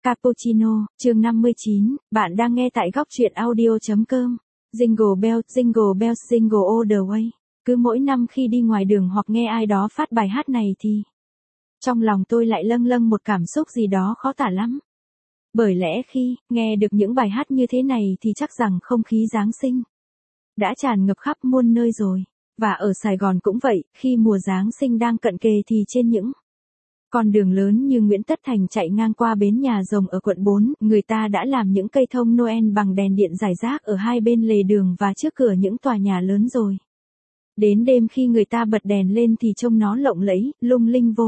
Cappuccino, chương 59, bạn đang nghe tại góc truyện audio.com. Jingle bells, jingle bells, jingle all the way. Cứ mỗi năm khi đi ngoài đường hoặc nghe ai đó phát bài hát này thì trong lòng tôi lại lâng lâng một cảm xúc gì đó khó tả lắm. Bởi lẽ khi nghe được những bài hát như thế này thì chắc rằng không khí Giáng sinh đã tràn ngập khắp muôn nơi rồi. Và ở Sài Gòn cũng vậy, khi mùa Giáng sinh đang cận kề thì trên những con đường lớn như Nguyễn Tất Thành chạy ngang qua bến nhà rồng ở quận 4, người ta đã làm những cây thông Noel bằng đèn điện rải rác ở hai bên lề đường và trước cửa những tòa nhà lớn rồi. Đến đêm khi người ta bật đèn lên thì trông nó lộng lẫy, lung linh vô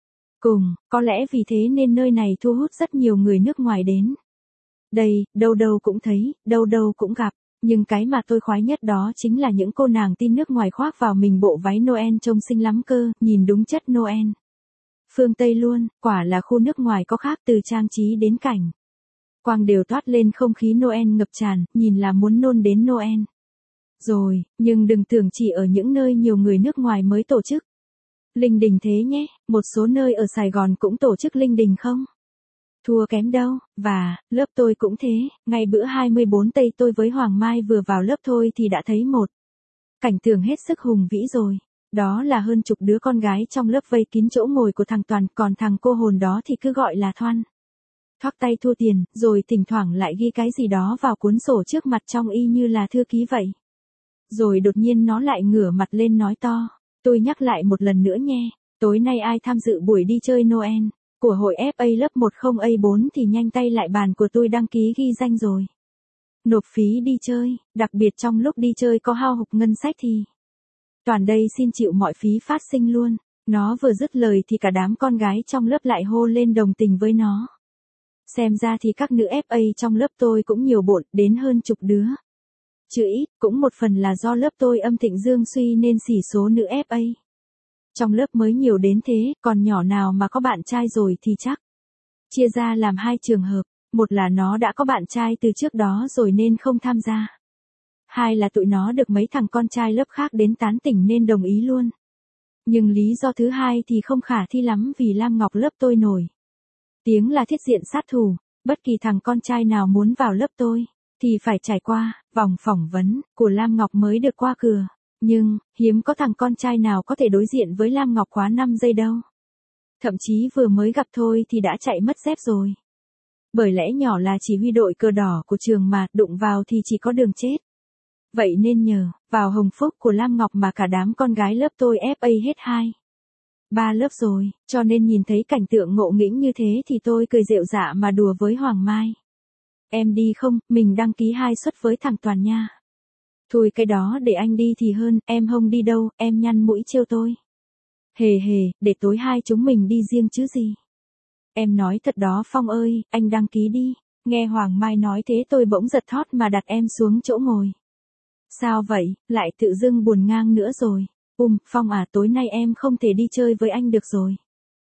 cùng, có lẽ vì thế nên nơi này thu hút rất nhiều người nước ngoài đến. Đây, đâu đâu cũng thấy, đâu đâu cũng gặp. Nhưng cái mà tôi khoái nhất đó chính là những cô nàng tin nước ngoài khoác vào mình bộ váy Noel trông xinh lắm cơ, nhìn đúng chất Noel phương Tây luôn, quả là khu nước ngoài có khác từ trang trí đến cảnh quang đều toát lên không khí Noel ngập tràn, nhìn là muốn nôn đến Noel. Rồi, nhưng đừng tưởng chỉ ở những nơi nhiều người nước ngoài mới tổ chức linh đình thế nhé, một số nơi ở Sài Gòn cũng tổ chức linh đình không thua kém đâu, và lớp tôi cũng thế, ngay bữa 24 Tây tôi với Hoàng Mai vừa vào lớp thôi thì đã thấy một cảnh tượng hết sức hùng vĩ rồi. Đó là hơn chục đứa con gái trong lớp vây kín chỗ ngồi của thằng Toàn, còn thằng cô hồn đó thì cứ gọi là Thoăn. Thoắc tay thua tiền, rồi thỉnh thoảng lại ghi cái gì đó vào cuốn sổ trước mặt trông y như là thư ký vậy. Rồi đột nhiên nó lại ngửa mặt lên nói to, tôi nhắc lại một lần nữa nghe, tối nay ai tham dự buổi đi chơi Noel của hội FA lớp 10A4 thì nhanh tay lại bàn của tôi đăng ký ghi danh rồi. Nộp phí đi chơi, đặc biệt trong lúc đi chơi có hao hụt ngân sách thì Toàn đây xin chịu mọi phí phát sinh luôn. Nó vừa dứt lời thì cả đám con gái trong lớp lại hô lên đồng tình với nó. Xem ra thì các nữ FA trong lớp tôi cũng nhiều bộn, đến hơn chục đứa. Chứ ít, cũng một phần là do lớp tôi âm thịnh dương suy nên xỉ số nữ FA trong lớp mới nhiều đến thế, còn nhỏ nào mà có bạn trai rồi thì chắc chia ra làm hai trường hợp, một là nó đã có bạn trai từ trước đó rồi nên không tham gia. Hai là tụi nó được mấy thằng con trai lớp khác đến tán tỉnh nên đồng ý luôn. Nhưng lý do thứ hai thì không khả thi lắm vì Lam Ngọc lớp tôi nổi tiếng là thiết diện sát thủ, bất kỳ thằng con trai nào muốn vào lớp tôi thì phải trải qua vòng phỏng vấn của Lam Ngọc mới được qua cửa. Nhưng, hiếm có thằng con trai nào có thể đối diện với Lam Ngọc quá 5 giây đâu. Thậm chí vừa mới gặp thôi thì đã chạy mất dép rồi. Bởi lẽ nhỏ là chỉ huy đội cờ đỏ của trường mà đụng vào thì chỉ có đường chết. Vậy nên nhờ vào hồng phúc của Lam Ngọc mà cả đám con gái lớp tôi FA hết 2-3 lớp rồi, cho nên nhìn thấy cảnh tượng ngộ nghĩnh như thế thì tôi cười rệu rạ mà đùa với Hoàng Mai. Em đi không, mình đăng ký 2 suất với thằng Toàn nha. Thôi cái đó để anh đi thì hơn, em không đi đâu, em nhăn mũi trêu tôi. Hề hề, để tối hai chúng mình đi riêng chứ gì. Em nói thật đó Phong ơi, anh đăng ký đi. Nghe Hoàng Mai nói thế tôi bỗng giật thót mà đặt em xuống chỗ ngồi. Sao vậy, lại tự dưng buồn ngang nữa rồi. Phong à, tối nay em không thể đi chơi với anh được rồi.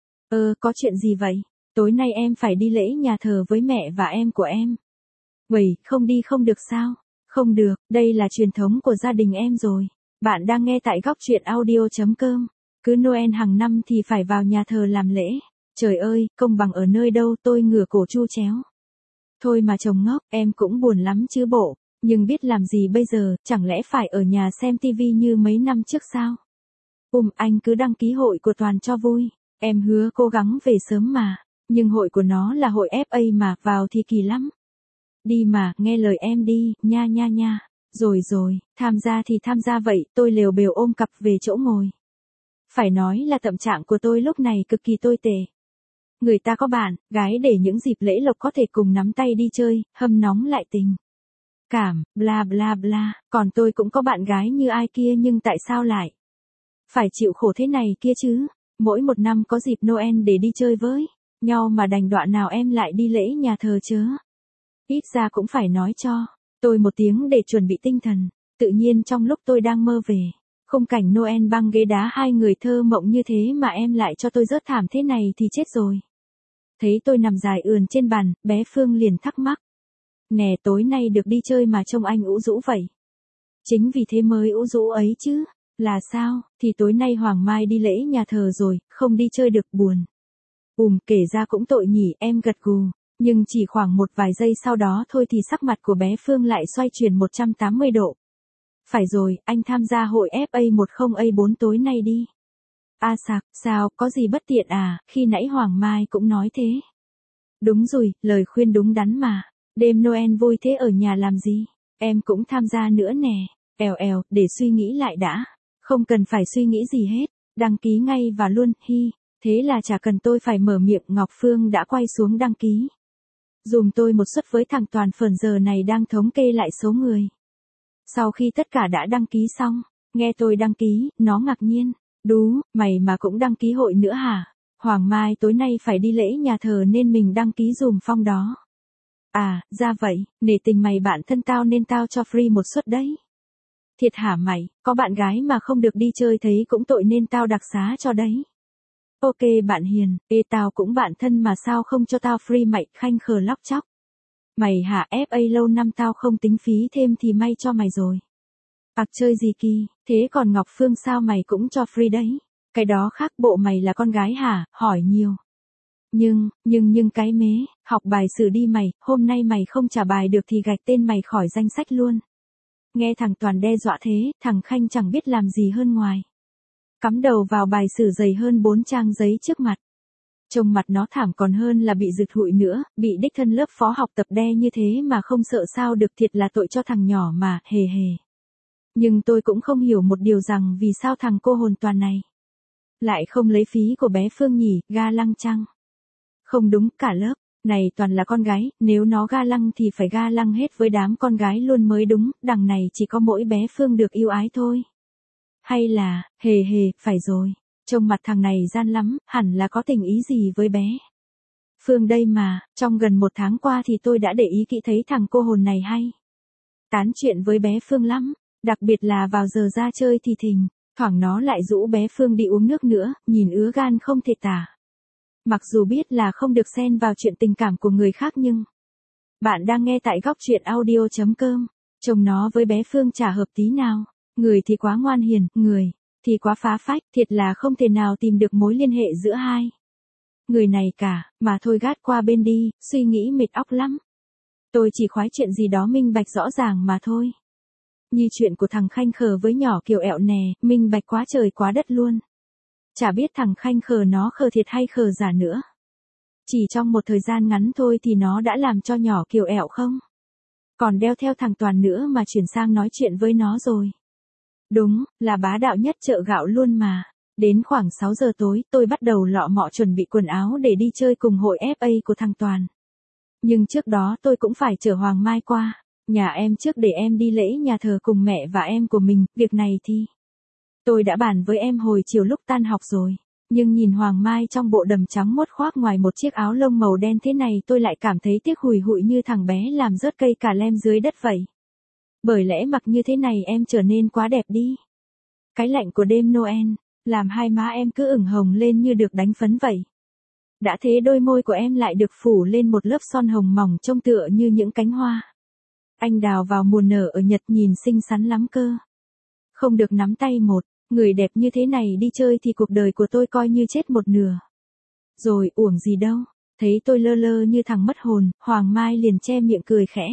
Có chuyện gì vậy? Tối nay em phải đi lễ nhà thờ với mẹ và em của em. Vậy, không đi không được sao? Không được, đây là truyền thống của gia đình em rồi. Bạn đang nghe tại góc truyện audio.com. Cứ Noel hàng năm thì phải vào nhà thờ làm lễ. Trời ơi, công bằng ở nơi đâu, tôi ngửa cổ chu chéo. Thôi mà chồng ngốc, em cũng buồn lắm chứ bộ. Nhưng biết làm gì bây giờ, chẳng lẽ phải ở nhà xem tivi như mấy năm trước sao? Anh cứ đăng ký hội của Toàn cho vui. Em hứa cố gắng về sớm mà. Nhưng hội của nó là hội FA mà, vào thì kỳ lắm. Đi mà, nghe lời em đi, nha nha nha. Rồi, tham gia thì tham gia vậy, tôi lều bều ôm cặp về chỗ ngồi. Phải nói là tâm trạng của tôi lúc này cực kỳ tồi tệ. Người ta có bạn, gái để những dịp lễ lộc có thể cùng nắm tay đi chơi, hâm nóng lại tình cảm, bla bla bla, còn tôi cũng có bạn gái như ai kia nhưng tại sao lại phải chịu khổ thế này kia chứ, mỗi một năm có dịp Noel để đi chơi với nhau mà đành đoạn nào em lại đi lễ nhà thờ chớ. Ít ra cũng phải nói cho tôi một tiếng để chuẩn bị tinh thần, tự nhiên trong lúc tôi đang mơ về khung cảnh Noel băng ghế đá hai người thơ mộng như thế mà em lại cho tôi rớt thảm thế này thì chết rồi. Thấy tôi nằm dài ườn trên bàn, bé Phương liền thắc mắc. Nè tối nay được đi chơi mà trông anh ủ rũ vậy. Chính vì thế mới ủ rũ ấy chứ. Là sao, thì tối nay Hoàng Mai đi lễ nhà thờ rồi, không đi chơi được buồn. Kể ra cũng tội nhỉ, em gật gù. Nhưng chỉ khoảng một vài giây sau đó thôi thì sắc mặt của bé Phương lại xoay chuyển 180 độ. Phải rồi, anh tham gia hội FA10A4 tối nay đi. A Sạc, sao, có gì bất tiện à, khi nãy Hoàng Mai cũng nói thế. Đúng rồi, lời khuyên đúng đắn mà. Đêm Noel vui thế ở nhà làm gì? Em cũng tham gia nữa nè. Để suy nghĩ lại đã. Không cần phải suy nghĩ gì hết. Đăng ký ngay và luôn, hi. Thế là chả cần tôi phải mở miệng, Ngọc Phương đã quay xuống đăng ký. Dùm tôi một suất với thằng Toàn Phờn giờ này đang thống kê lại số người. Sau khi tất cả đã đăng ký xong, nghe tôi đăng ký, nó ngạc nhiên. Đú, mày mà cũng đăng ký hội nữa hả? Hoàng Mai tối nay phải đi lễ nhà thờ nên mình đăng ký dùm Phong đó. À, ra vậy, nể tình mày bạn thân tao nên tao cho free một suất đấy. Thiệt hả mày, có bạn gái mà không được đi chơi thấy cũng tội nên tao đặc xá cho đấy. Ok bạn hiền, tao cũng bạn thân mà sao không cho tao free mày, khanh khờ lóc chóc. Mày hả, FA lâu năm tao không tính phí thêm thì may cho mày rồi. Chơi gì kỳ, thế còn Ngọc Phương sao mày cũng cho free đấy? Cái đó khác, bộ mày là con gái hả, hỏi nhiều. Nhưng cái mế, học bài sử đi mày, hôm nay mày không trả bài được thì gạch tên mày khỏi danh sách luôn. Nghe thằng Toàn đe dọa thế, thằng Khanh chẳng biết làm gì hơn ngoài cắm đầu vào bài sử dày hơn 4 trang giấy trước mặt. Trông mặt nó thảm còn hơn là bị rực hụi nữa, bị đích thân lớp phó học tập đe như thế mà không sợ sao được, thiệt là tội cho thằng nhỏ mà, hề hề. Nhưng tôi cũng không hiểu một điều rằng vì sao thằng cô hồn Toàn này lại không lấy phí của bé Phương nhỉ, ga lăng chăng? Không đúng, cả lớp này toàn là con gái, nếu nó ga lăng thì phải ga lăng hết với đám con gái luôn mới đúng, đằng này chỉ có mỗi bé Phương được yêu ái thôi. Hay là, hề, phải rồi, trông mặt thằng này gian lắm, hẳn là có tình ý gì với bé Phương đây mà, trong gần 1 tháng qua thì tôi đã để ý kỹ thấy thằng cô hồn này hay tán chuyện với bé Phương lắm, đặc biệt là vào giờ ra chơi thì thỉnh thoảng nó lại rủ bé Phương đi uống nước nữa, nhìn ứa gan không thể tả. Mặc dù biết là không được xen vào chuyện tình cảm của người khác nhưng bạn đang nghe tại góc truyện audio.com. Chồng nó với bé Phương chả hợp tí nào. Người thì quá ngoan hiền, người thì quá phá phách, thiệt là không thể nào tìm được mối liên hệ giữa hai người này cả, mà thôi gác qua bên đi, suy nghĩ mệt óc lắm. Tôi chỉ khoái chuyện gì đó minh bạch rõ ràng mà thôi. Như chuyện của thằng Khanh khờ với nhỏ Kiều ẹo nè, minh bạch quá trời quá đất luôn. Chả biết thằng Khanh khờ nó khờ thiệt hay khờ giả nữa. Chỉ trong một thời gian ngắn thôi thì nó đã làm cho nhỏ Kiều ẹo không còn đeo theo thằng Toàn nữa mà chuyển sang nói chuyện với nó rồi. Đúng, là bá đạo nhất chợ gạo luôn mà. Đến khoảng 6 giờ tối, tôi bắt đầu lọ mọ chuẩn bị quần áo để đi chơi cùng hội FA của thằng Toàn. Nhưng trước đó tôi cũng phải chở Hoàng Mai qua nhà em trước để em đi lễ nhà thờ cùng mẹ và em của mình, việc này thì tôi đã bàn với em hồi chiều lúc tan học rồi. Nhưng nhìn Hoàng Mai trong bộ đầm trắng mốt khoác ngoài một chiếc áo lông màu đen thế này tôi lại cảm thấy tiếc hùi hụi như thằng bé làm rớt cây cà lem dưới đất vậy. Bởi lẽ mặc như thế này em trở nên quá đẹp đi. Cái lạnh của đêm Noel làm hai má em cứ ửng hồng lên như được đánh phấn vậy. Đã thế đôi môi của em lại được phủ lên một lớp son hồng mỏng trông tựa như những cánh hoa anh đào vào mùa nở ở Nhật, nhìn xinh xắn lắm cơ. Không được nắm tay một người đẹp như thế này đi chơi thì cuộc đời của tôi coi như chết một nửa. Rồi, uổng gì đâu. Thấy tôi lơ lơ như thằng mất hồn, Hoàng Mai liền che miệng cười khẽ.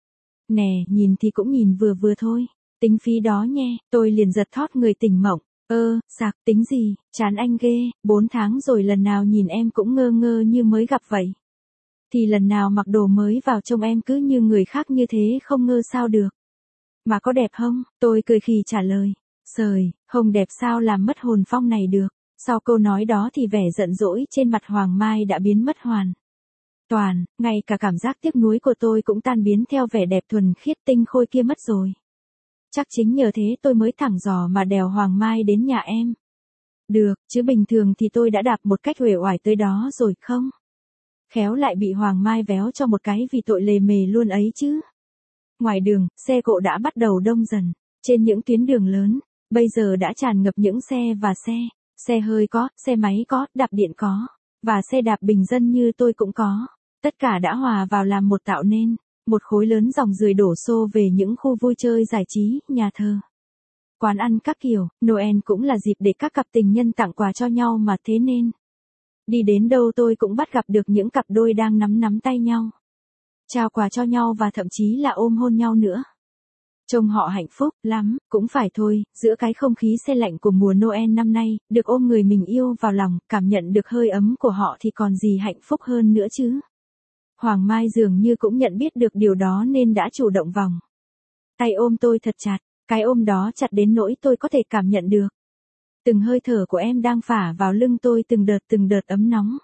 Nè, nhìn thì cũng nhìn vừa vừa thôi. Tính phí đó nhé, tôi liền giật thót người tỉnh mộng. Sạc, tính gì, chán anh ghê, 4 tháng rồi lần nào nhìn em cũng ngơ ngơ như mới gặp vậy. Thì lần nào mặc đồ mới vào trông em cứ như người khác như thế không ngơ sao được. Mà có đẹp không? Tôi cười khì trả lời. Sời, không đẹp sao làm mất hồn Phong này được. Sau câu nói đó thì vẻ giận dỗi trên mặt Hoàng Mai đã biến mất hoàn toàn, ngay cả cảm giác tiếc nuối của tôi cũng tan biến theo vẻ đẹp thuần khiết tinh khôi kia mất rồi. Chắc chính nhờ thế tôi mới thẳng dò mà đèo Hoàng Mai đến nhà em. Được, chứ bình thường thì tôi đã đạp một cách uể oải tới đó rồi không? Khéo lại bị Hoàng Mai véo cho một cái vì tội lề mề luôn ấy chứ. Ngoài đường, xe cộ đã bắt đầu đông dần. Trên những tuyến đường lớn, bây giờ đã tràn ngập những xe và xe hơi có, xe máy có, đạp điện có, và xe đạp bình dân như tôi cũng có. Tất cả đã hòa vào làm một tạo nên một khối lớn dòng người đổ xô về những khu vui chơi giải trí, nhà thờ, quán ăn các kiểu. Noel cũng là dịp để các cặp tình nhân tặng quà cho nhau mà, thế nên Đi đến đâu tôi cũng bắt gặp được những cặp đôi đang nắm nắm tay nhau, trao quà cho nhau và thậm chí là ôm hôn nhau nữa. Trông họ hạnh phúc lắm, cũng phải thôi, giữa cái không khí se lạnh của mùa Noel năm nay, được ôm người mình yêu vào lòng, cảm nhận được hơi ấm của họ thì còn gì hạnh phúc hơn nữa chứ. Hoàng Mai dường như cũng nhận biết được điều đó nên đã chủ động vòng tay ôm tôi thật chặt, cái ôm đó chặt đến nỗi tôi có thể cảm nhận được từng hơi thở của em đang phả vào lưng tôi từng đợt ấm nóng.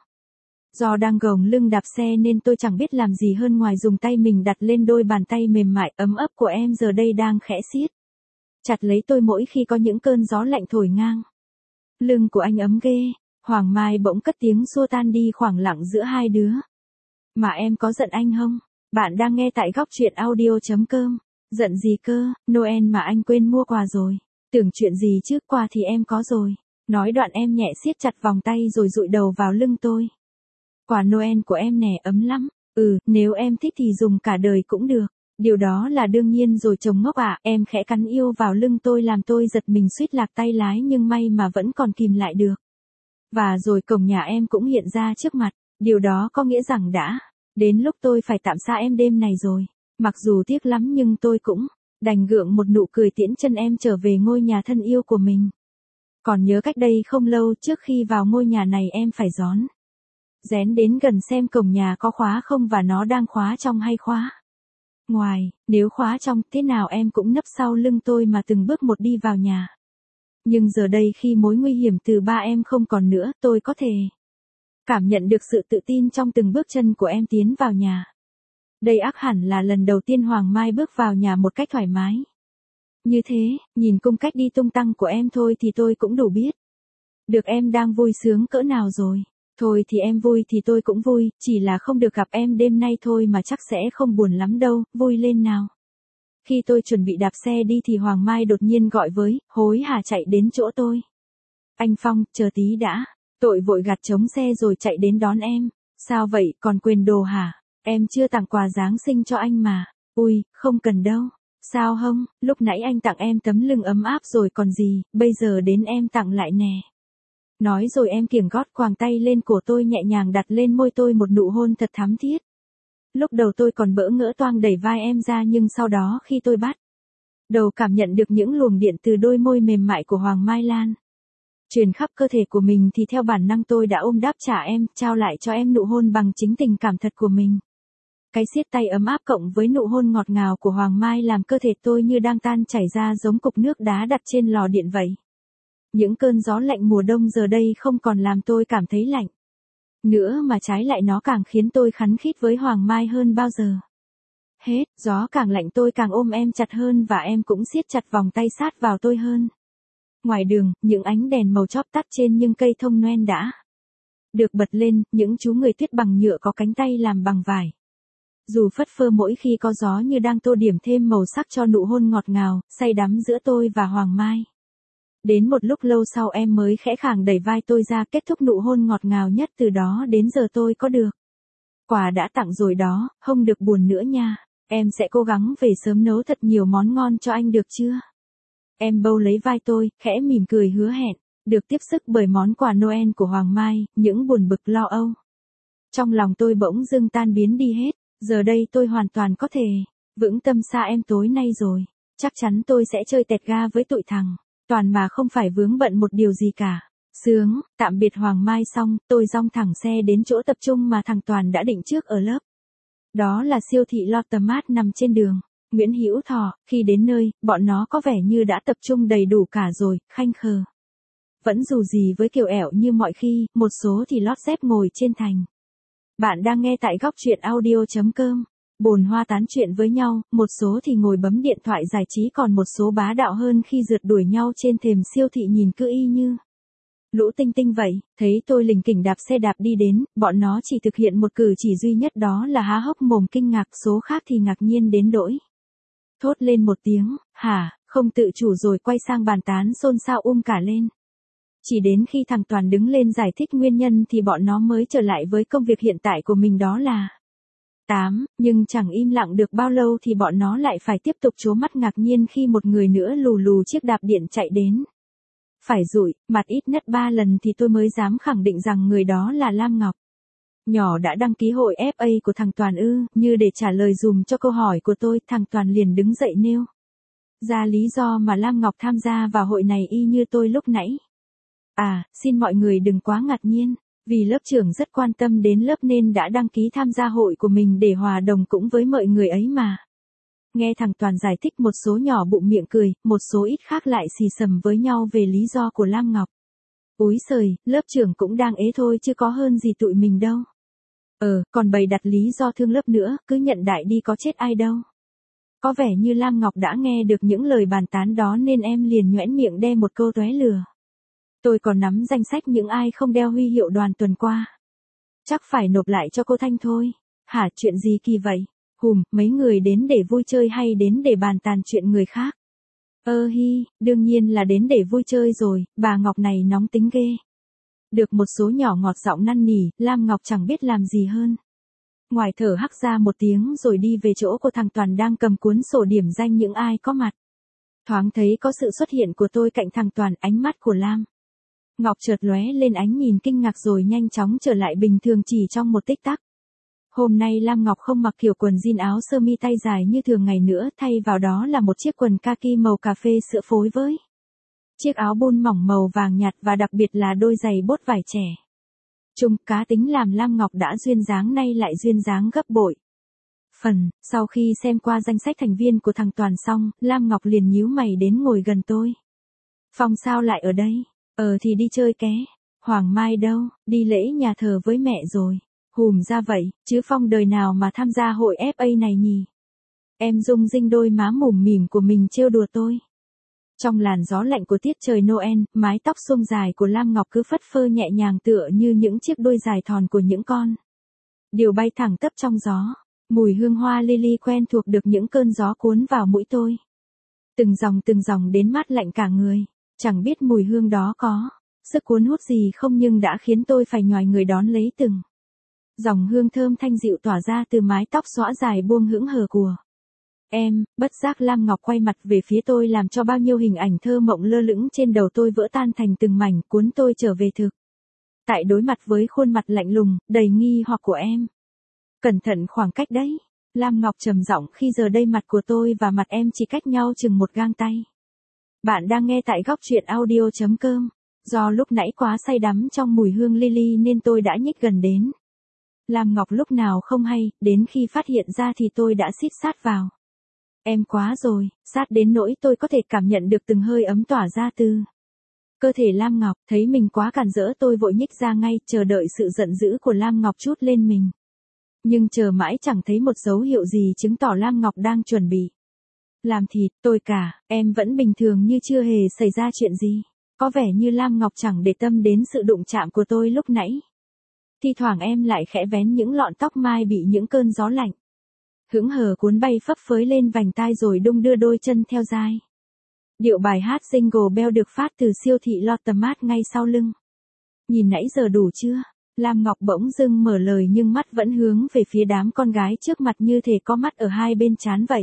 Do đang gồng lưng đạp xe nên tôi chẳng biết làm gì hơn ngoài dùng tay mình đặt lên đôi bàn tay mềm mại ấm ấp của em giờ đây đang khẽ siết chặt lấy tôi mỗi khi có những cơn gió lạnh thổi ngang. Lưng của anh ấm ghê. Hoàng Mai bỗng cất tiếng xua tan đi khoảng lặng giữa hai đứa. Mà em có giận anh không? Bạn đang nghe tại góc truyện audio.com. Giận gì cơ, Noel mà anh quên mua quà rồi. Tưởng chuyện gì chứ, quà thì em có rồi. Nói đoạn em nhẹ siết chặt vòng tay rồi dụi đầu vào lưng tôi. Quà Noel của em nè, ấm lắm. Nếu em thích thì dùng cả đời cũng được. Điều đó là đương nhiên rồi chồng ngốc ạ. Em khẽ cắn yêu vào lưng tôi làm tôi giật mình suýt lạc tay lái nhưng may mà vẫn còn kìm lại được. Và rồi cổng nhà em cũng hiện ra trước mặt. Điều đó có nghĩa rằng đã đến lúc tôi phải tạm xa em đêm này rồi. Mặc dù tiếc lắm nhưng tôi cũng đành gượng một nụ cười tiễn chân em trở về ngôi nhà thân yêu của mình. Còn nhớ cách đây không lâu trước khi vào ngôi nhà này em phải rón rén đến gần xem cổng nhà có khóa không và nó đang khóa trong hay khóa ngoài. Nếu khóa trong thế nào em cũng nấp sau lưng tôi mà từng bước một đi vào nhà. Nhưng giờ đây khi mối nguy hiểm từ ba em không còn nữa, tôi có thể cảm nhận được sự tự tin trong từng bước chân của em tiến vào nhà. Đây ắt hẳn là lần đầu tiên Hoàng Mai bước vào nhà một cách thoải mái. Như thế, nhìn cung cách đi tung tăng của em thôi thì tôi cũng đủ biết được em đang vui sướng cỡ nào rồi. Thôi thì em vui thì tôi cũng vui, chỉ là không được gặp em đêm nay thôi mà chắc sẽ không buồn lắm đâu, vui lên nào. Khi tôi chuẩn bị đạp xe đi thì Hoàng Mai đột nhiên gọi với, hối hả chạy đến chỗ tôi. Anh Phong, chờ tí đã. Tội vội gạt trống xe rồi chạy đến đón em. Sao vậy, còn quên đồ hả? Em chưa tặng quà Giáng sinh cho anh mà. Ui, không cần đâu. Sao không, lúc nãy anh tặng em tấm lưng ấm áp rồi còn gì, bây giờ đến em tặng lại nè. Nói rồi em kiểng gót quàng tay lên cổ tôi nhẹ nhàng đặt lên môi tôi một nụ hôn thật thắm thiết. Lúc đầu tôi còn bỡ ngỡ toang đẩy vai em ra nhưng sau đó khi tôi bắt đầu cảm nhận được những luồng điện từ đôi môi mềm mại của Hoàng Mai Lan truyền khắp cơ thể của mình thì theo bản năng tôi đã ôm đáp trả em, trao lại cho em nụ hôn bằng chính tình cảm thật của mình. Cái siết tay ấm áp cộng với nụ hôn ngọt ngào của Hoàng Mai làm cơ thể tôi như đang tan chảy ra giống cục nước đá đặt trên lò điện vậy. Những cơn gió lạnh mùa đông giờ đây không còn làm tôi cảm thấy lạnh nữa mà trái lại nó càng khiến tôi khắn khít với Hoàng Mai hơn bao giờ hết. Gió càng lạnh tôi càng ôm em chặt hơn và em cũng siết chặt vòng tay sát vào tôi hơn. Ngoài đường, những ánh đèn màu chóp tắt trên những cây thông Noel đã được bật lên, những chú người tuyết bằng nhựa có cánh tay làm bằng vải. Dù phất phơ mỗi khi có gió như đang tô điểm thêm màu sắc cho nụ hôn ngọt ngào, say đắm giữa tôi và Hoàng Mai. Đến một lúc lâu sau em mới khẽ khàng đẩy vai tôi ra kết thúc nụ hôn ngọt ngào nhất từ đó đến giờ tôi có được. Quà đã tặng rồi đó, không được buồn nữa nha. Em sẽ cố gắng về sớm nấu thật nhiều món ngon cho anh được chưa? Em bâu lấy vai tôi, khẽ mỉm cười hứa hẹn, được tiếp sức bởi món quà Noel của Hoàng Mai, những buồn bực lo âu. Trong lòng tôi bỗng dưng tan biến đi hết, giờ đây tôi hoàn toàn có thể vững tâm xa em tối nay rồi. Chắc chắn tôi sẽ chơi tẹt ga với tụi thằng Toàn mà không phải vướng bận một điều gì cả. Sướng, tạm biệt Hoàng Mai xong, tôi dong thẳng xe đến chỗ tập trung mà thằng Toàn đã định trước ở lớp. Đó là siêu thị Lotte nằm trên đường Nguyễn Hữu Thọ. Khi đến nơi, bọn nó có vẻ như đã tập trung đầy đủ cả rồi, khanh khờ. Vẫn dù gì với kiểu ẻo như mọi khi, một số thì lót dép ngồi trên thành. Bạn đang nghe tại góc truyện audio.com. Bồn hoa tán chuyện với nhau, một số thì ngồi bấm điện thoại giải trí còn một số bá đạo hơn khi rượt đuổi nhau trên thềm siêu thị nhìn cứ y như lũ tinh tinh vậy. Thấy tôi lỉnh kỉnh đạp xe đạp đi đến, bọn nó chỉ thực hiện một cử chỉ duy nhất đó là há hốc mồm kinh ngạc, số khác thì ngạc nhiên đến nỗi thốt lên một tiếng, hả, không tự chủ rồi quay sang bàn tán xôn xao cả lên. Chỉ đến khi thằng Toàn đứng lên giải thích nguyên nhân thì bọn nó mới trở lại với công việc hiện tại của mình đó là 8, nhưng chẳng im lặng được bao lâu thì bọn nó lại phải tiếp tục trố mắt ngạc nhiên khi một người nữa lù lù chiếc đạp điện chạy đến. Phải dụi, mặt ít nhất 3 lần thì tôi mới dám khẳng định rằng người đó là Lam Ngọc. Nhỏ đã đăng ký hội FA của thằng Toàn ư, như để trả lời dùm cho câu hỏi của tôi, thằng Toàn liền đứng dậy nêu ra lý do mà Lam Ngọc tham gia vào hội này y như tôi lúc nãy. À, xin mọi người đừng quá ngạc nhiên, vì lớp trưởng rất quan tâm đến lớp nên đã đăng ký tham gia hội của mình để hòa đồng cũng với mọi người ấy mà. Nghe thằng Toàn giải thích, một số nhỏ bụng miệng cười, một số ít khác lại xì xầm với nhau về lý do của Lam Ngọc. Úi giời, lớp trưởng cũng đang ế thôi chứ có hơn gì tụi mình đâu. Còn bày đặt lý do thương lớp nữa, cứ nhận đại đi có chết ai đâu. Có vẻ như Lam Ngọc đã nghe được những lời bàn tán đó nên em liền nhoẻn miệng đe một câu tóe lừa. Tôi còn nắm danh sách những ai không đeo huy hiệu đoàn tuần qua. Chắc phải nộp lại cho cô Thanh thôi. Hả, chuyện gì kỳ vậy? Mấy người đến để vui chơi hay đến để bàn tàn chuyện người khác? Đương nhiên là đến để vui chơi rồi, bà Ngọc này nóng tính ghê. Được một số nhỏ ngọt giọng năn nỉ, Lam Ngọc chẳng biết làm gì hơn. Ngoài thở hắc ra một tiếng rồi đi về chỗ của thằng Toàn đang cầm cuốn sổ điểm danh những ai có mặt. Thoáng thấy có sự xuất hiện của tôi cạnh thằng Toàn, ánh mắt của Lam Ngọc chợt lóe lên ánh nhìn kinh ngạc rồi nhanh chóng trở lại bình thường chỉ trong một tích tắc. Hôm nay Lam Ngọc không mặc kiểu quần jean áo sơ mi tay dài như thường ngày nữa, thay vào đó là một chiếc quần kaki màu cà phê sữa phối với chiếc áo bôn mỏng màu vàng nhạt và đặc biệt là đôi giày bốt vải trẻ. Cá tính làm Lam Ngọc đã duyên dáng nay lại duyên dáng gấp bội. Sau khi xem qua danh sách thành viên của thằng Toàn xong, Lam Ngọc liền nhíu mày đến ngồi gần tôi. Phong sao lại ở đây? Thì đi chơi ké. Hoàng Mai đâu? Đi lễ nhà thờ với mẹ rồi. Ra vậy, chứ Phong đời nào mà tham gia hội FA này nhỉ? Em rung rinh đôi má mủm mỉm của mình trêu đùa tôi. Trong làn gió lạnh của tiết trời Noel, mái tóc xuông dài của Lam Ngọc cứ phất phơ nhẹ nhàng tựa như những chiếc đôi dài thòn của những con diều bay thẳng tắp trong gió. Mùi hương hoa lily quen thuộc được những cơn gió cuốn vào mũi tôi. Từng dòng đến mát lạnh cả người. Chẳng biết mùi hương đó có sức cuốn hút gì không nhưng đã khiến tôi phải nhoài người đón lấy từng dòng hương thơm thanh dịu tỏa ra từ mái tóc xõa dài buông hững hờ của em. Bất giác Lam Ngọc quay mặt về phía tôi làm cho bao nhiêu hình ảnh thơ mộng lơ lửng trên đầu tôi vỡ tan thành từng mảnh, cuốn tôi trở về thực tại đối mặt với khuôn mặt lạnh lùng, đầy nghi hoặc của em. Cẩn thận khoảng cách đấy. Lam Ngọc trầm giọng khi giờ đây mặt của tôi và mặt em chỉ cách nhau chừng một gang tay. Bạn đang nghe tại góc truyện audio.com. Do lúc nãy quá say đắm trong mùi hương lily nên tôi đã nhích gần đến. Lam Ngọc lúc nào không hay, đến khi phát hiện ra thì tôi đã xít sát vào. Em quá rồi, sát đến nỗi tôi có thể cảm nhận được từng hơi ấm tỏa ra từ cơ thể Lam Ngọc. Thấy mình quá cản rỡ tôi vội nhích ra ngay, chờ đợi sự giận dữ của Lam Ngọc trút lên mình. Nhưng chờ mãi chẳng thấy một dấu hiệu gì chứng tỏ Lam Ngọc đang chuẩn bị làm thịt tôi cả. Em vẫn bình thường như chưa hề xảy ra chuyện gì. Có vẻ như Lam Ngọc chẳng để tâm đến sự đụng chạm của tôi lúc nãy. Thi thoảng em lại khẽ vén những lọn tóc mai bị những cơn gió lạnh hững hờ cuốn bay phấp phới lên vành tai rồi đung đưa đôi chân theo dai điệu bài hát Jingle Bell được phát từ siêu thị Lotte ngay sau lưng. Nhìn nãy giờ đủ chưa? Lam Ngọc bỗng dưng mở lời nhưng mắt vẫn hướng về phía đám con gái trước mặt như thể có mắt ở hai bên trán vậy.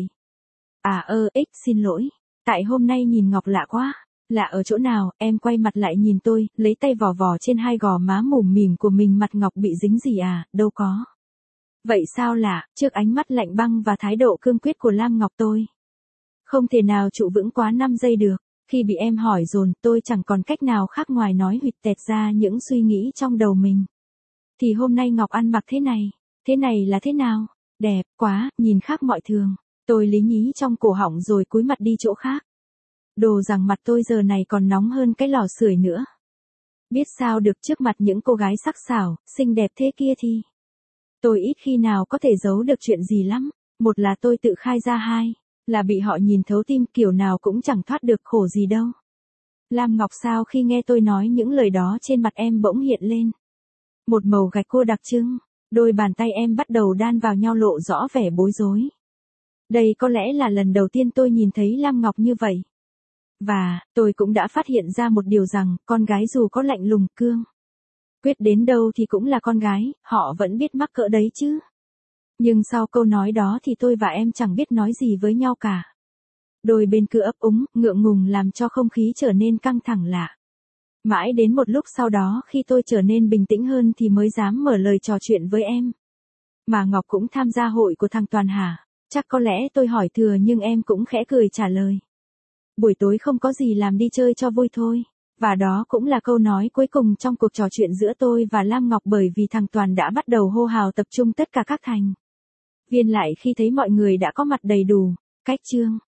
Xin lỗi. Tại hôm nay nhìn Ngọc lạ quá. Lạ ở chỗ nào? Em quay mặt lại nhìn tôi, lấy tay vò vò trên hai gò má mủm mỉm của mình. Mặt Ngọc bị dính gì à? Đâu có. Vậy sao lạ? Trước ánh mắt lạnh băng và thái độ cương quyết của Lam Ngọc tôi không thể nào trụ vững quá 5 giây được. Khi bị em hỏi dồn, tôi chẳng còn cách nào khác ngoài nói huỵch tẹt ra những suy nghĩ trong đầu mình. Thì hôm nay Ngọc ăn mặc thế này là thế nào? Đẹp quá, nhìn khác mọi thường. Tôi lý nhí trong cổ họng rồi cúi mặt đi chỗ khác. Đồ rằng mặt tôi giờ này còn nóng hơn cái lò sưởi nữa. Biết sao được trước mặt những cô gái sắc sảo, xinh đẹp thế kia thì tôi ít khi nào có thể giấu được chuyện gì lắm. Một là tôi tự khai ra, hai là bị họ nhìn thấu tim, kiểu nào cũng chẳng thoát được khổ gì đâu. Lam Ngọc sao khi nghe tôi nói những lời đó trên mặt em bỗng hiện lên một màu gạch cua đặc trưng. Đôi bàn tay em bắt đầu đan vào nhau lộ rõ vẻ bối rối. Đây có lẽ là lần đầu tiên tôi nhìn thấy Lam Ngọc như vậy. Và, tôi cũng đã phát hiện ra một điều rằng, con gái dù có lạnh lùng, cương quyết đến đâu thì cũng là con gái, họ vẫn biết mắc cỡ đấy chứ. Nhưng sau câu nói đó thì tôi và em chẳng biết nói gì với nhau cả. Đôi bên cứ ấp úng, ngượng ngùng làm cho không khí trở nên căng thẳng lạ. Mãi đến một lúc sau đó khi tôi trở nên bình tĩnh hơn thì mới dám mở lời trò chuyện với em. Mà Ngọc cũng tham gia hội của thằng Toàn hả? Chắc có lẽ tôi hỏi thừa nhưng em cũng khẽ cười trả lời. Buổi tối không có gì làm đi chơi cho vui thôi. Và đó cũng là câu nói cuối cùng trong cuộc trò chuyện giữa tôi và Lam Ngọc, bởi vì thằng Toàn đã bắt đầu hô hào tập trung tất cả các thành viên lại khi thấy mọi người đã có mặt đầy đủ. Cách chương